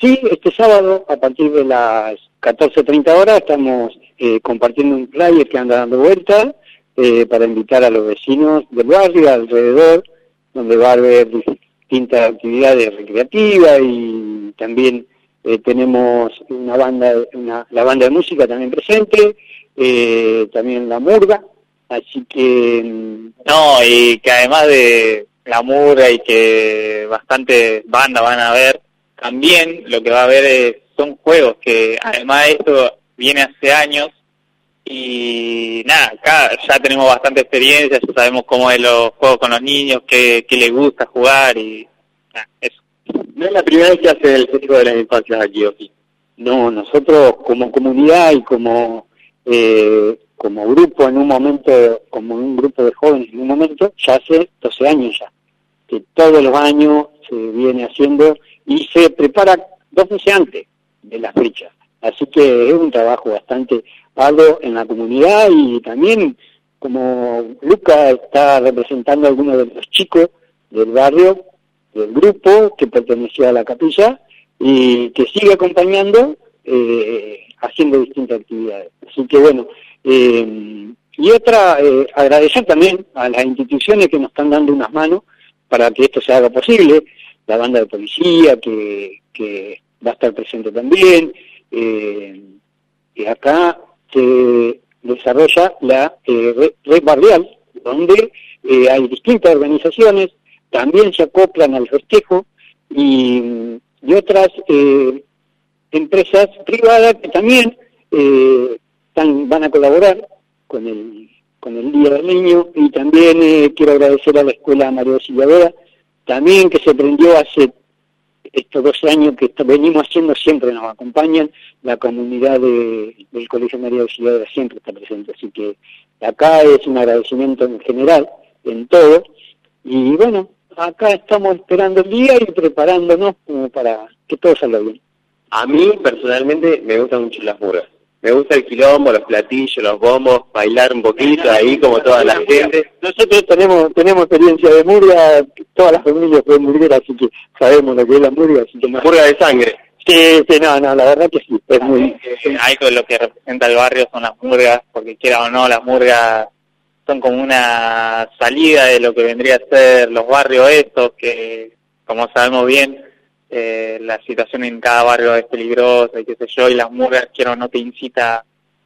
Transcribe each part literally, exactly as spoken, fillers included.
sí, este sábado, a partir de las catorce treinta horas, estamos eh, compartiendo un flyer que anda dando vuelta eh, para invitar a los vecinos del barrio, alrededor, donde va a haber distintas actividades recreativas y también eh, tenemos una banda, una, la banda de música también presente, eh, también la murga, así que... No, y que además de la murga y que bastantes bandas van a ver, también lo que va a haber es, son juegos, que además de esto viene hace años, y nada, acá ya tenemos bastante experiencia, ya sabemos cómo es los juegos con los niños, qué, qué les gusta jugar, y nada, eso. No es la primera vez que hace el Festival de las Infancias aquí, ¿o sí? No, nosotros como comunidad y como eh, como grupo en un momento, como un grupo de jóvenes en un momento, ya hace doce años ya, que todos los años se viene haciendo y se prepara dos meses antes de la fecha. Así que es un trabajo bastante arduo en la comunidad y también como Luca está representando a algunos de los chicos del barrio, del grupo que pertenecía a la capilla y que sigue acompañando eh, haciendo distintas actividades. Así que bueno, eh, y otra, eh, agradecer también a las instituciones que nos están dando unas manos para que esto se haga posible, la banda de policía que, que va a estar presente también, eh, y acá se desarrolla la eh, red, red barrial, donde eh, hay distintas organizaciones, también se acoplan al festejo, y, y otras eh, empresas privadas que también eh, están, van a colaborar con el con el Día del Niño, y también eh, quiero agradecer a la Escuela María Auxiliadora, también que se prendió hace estos doce años que venimos haciendo, siempre nos acompañan, la comunidad de, del Colegio María Auxiliadora siempre está presente, así que acá es un agradecimiento en general, en todo, y bueno, acá estamos esperando el día y preparándonos como para que todo salga bien. A mí, personalmente, me gustan mucho las murgas. Me gusta el quilombo, los platillos, los bombos, bailar un poquito ahí como toda la gente. Nosotros tenemos tenemos experiencia de murga, todas las familias fue murguera, así que sabemos lo que es la murga. Así que no. Murga de sangre. Sí, sí, no, no, la verdad que sí, es muy... Eh, algo de lo que representa el barrio son las murgas, porque quiera o no, las murgas son como una salida de lo que vendría a ser los barrios estos, que como sabemos bien, Eh, la situación en cada barrio es peligrosa y qué sé yo, y las murgas, quiero o no, te incita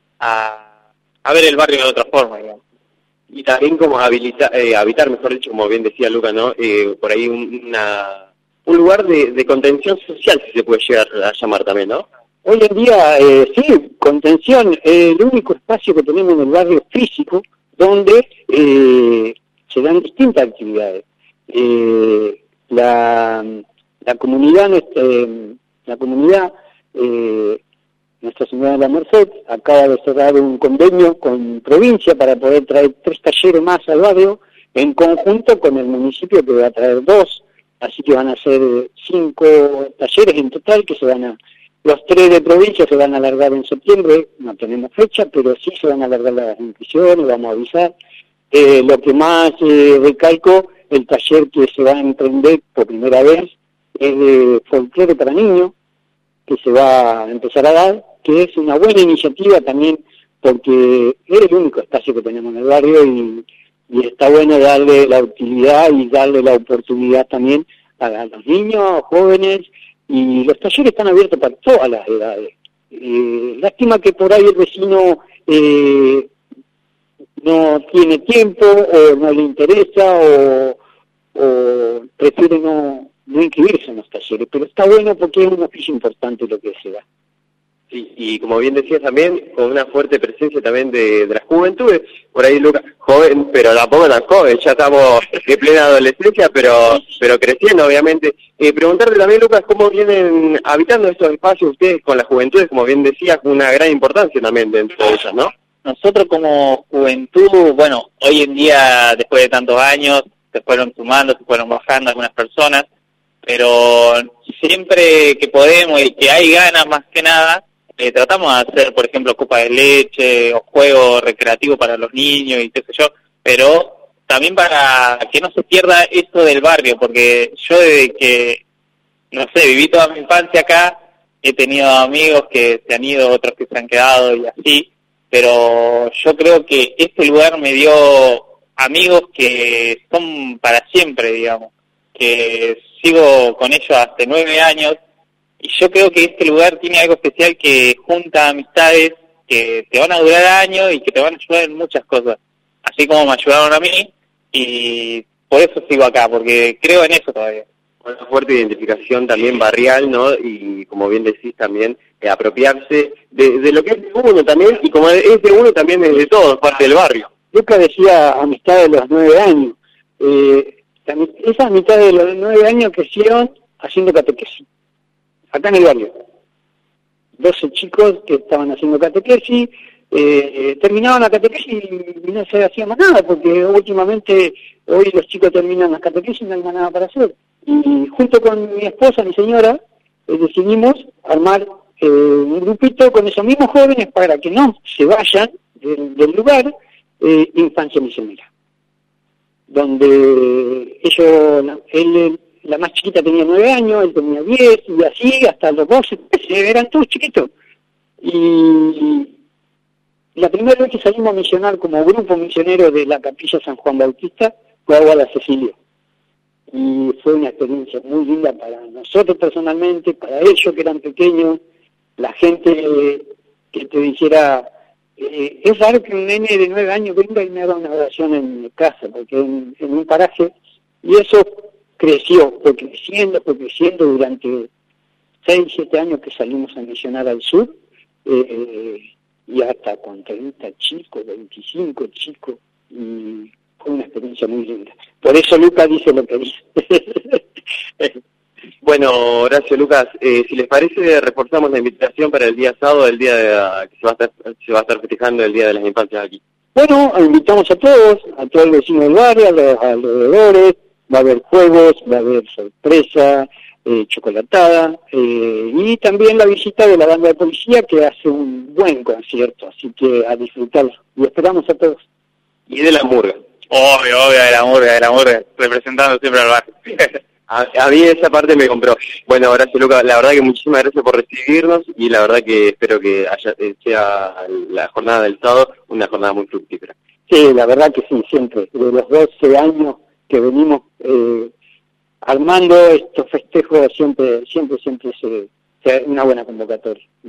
a, a ver el barrio de otra forma, digamos. Y también como habilitar, eh, habitar, mejor dicho, como bien decía Luca, ¿no? Eh, por ahí un, una, un lugar de, de contención social, si se puede llegar a llamar también, ¿no? Hoy en día, eh, sí, contención, eh, el único espacio que tenemos en el barrio físico, donde eh, se dan distintas actividades. Eh, la... La comunidad, eh, la comunidad eh, Nuestra Señora de la Merced acaba de cerrar un convenio con provincia para poder traer tres talleres más al barrio, en conjunto con el municipio que va a traer dos, así que van a ser cinco talleres en total que se van a... Los tres de provincia se van a alargar en septiembre, no tenemos fecha, pero sí se van a alargar las inscripciones, vamos a avisar. Eh, lo que más eh, recalco, el taller que se va a emprender por primera vez, es de folclore para niños, que se va a empezar a dar, que es una buena iniciativa también, porque es el único espacio que tenemos en el barrio y, y está bueno darle la utilidad y darle la oportunidad también a, a los niños, jóvenes, y los talleres están abiertos para todas las edades. Eh, lástima que por ahí el vecino eh, no tiene tiempo, o no le interesa, o, o prefiere no... no inscribirse en los talleres, pero está bueno porque es un oficio importante lo que se da. Sí, y como bien decías también, con una fuerte presencia también de, de las juventudes, por ahí Lucas, joven, pero tampoco tan joven, ya estamos de plena adolescencia, pero pero creciendo obviamente. Eh, preguntarte también, Lucas, cómo vienen habitando estos espacios ustedes con las juventudes, como bien decías, con una gran importancia también dentro de ellas, ¿no? Nosotros como juventud, bueno, hoy en día, después de tantos años, se fueron sumando, se fueron bajando algunas personas, pero siempre que podemos y que hay ganas más que nada, eh, tratamos de hacer, por ejemplo, copa de leche o juegos recreativos para los niños y qué sé yo, pero también para que no se pierda esto del barrio, porque yo desde que, no sé, viví toda mi infancia acá, he tenido amigos que se han ido, otros que se han quedado y así, pero yo creo que este lugar me dio amigos que son para siempre, digamos, que sigo con ellos hace nueve años, y yo creo que este lugar tiene algo especial que junta amistades que te van a durar años y que te van a ayudar en muchas cosas, así como me ayudaron a mí, y por eso sigo acá, porque creo en eso todavía. Una fuerte identificación también barrial, ¿no? Y como bien decís también, eh, apropiarse de, de lo que es de uno también, y como es de uno también es de todo, parte del barrio. Lucas decía amistad de los nueve años. Eh, esa amistad de los nueve años crecieron haciendo catequesis, acá en el barrio. doce chicos que estaban haciendo catequesis, eh, terminaban la catequesis y no se hacía más nada, porque últimamente hoy los chicos terminan las catequesis y no hay más nada para hacer. Y junto con mi esposa, mi señora, eh, decidimos armar eh, un grupito con esos mismos jóvenes para que no se vayan del, del lugar, eh, Infancia Misionera, donde ellos, él, la más chiquita tenía nueve años, él tenía diez, y así hasta los doce, trece, eran todos chiquitos. Y la primera vez que salimos a misionar como grupo misionero de la Capilla San Juan Bautista fue a Guada Cecilio. Y fue una experiencia muy linda para nosotros personalmente, para ellos que eran pequeños, la gente que te dijera, eh, es raro que un nene de nueve años venga y me haga una oración en mi casa, porque en, en un paraje, y eso creció, fue creciendo, fue creciendo durante seis, siete años que salimos a misionar al sur, eh, y hasta con treinta chicos, veinticinco chicos, y fue una experiencia muy linda. Por eso Lucas dice lo que dice. Bueno, Horacio, Lucas, eh, si les parece, reforzamos la invitación para el día sábado, el día de, uh, que se va, a estar, se va a estar festejando el Día de las Infancias aquí. Bueno, invitamos a todos, a todos los vecinos del barrio, a los alrededores, va a haber juegos, va a haber sorpresa, eh, chocolatada, eh, y también la visita de la banda de policía que hace un buen concierto, así que a disfrutarlo. Y esperamos a todos. Y de la murga. Obvio, obvio, de la murga, de la murga, representando siempre al barrio. A, a mí esa parte me compró. Bueno, Horacio, Lucas, la verdad que muchísimas gracias por recibirnos y la verdad que espero que haya, sea la jornada del sábado una jornada muy fructífera. Sí, la verdad que sí, siempre. De los doce años que venimos eh, armando estos festejos, siempre, siempre, siempre es una buena convocatoria.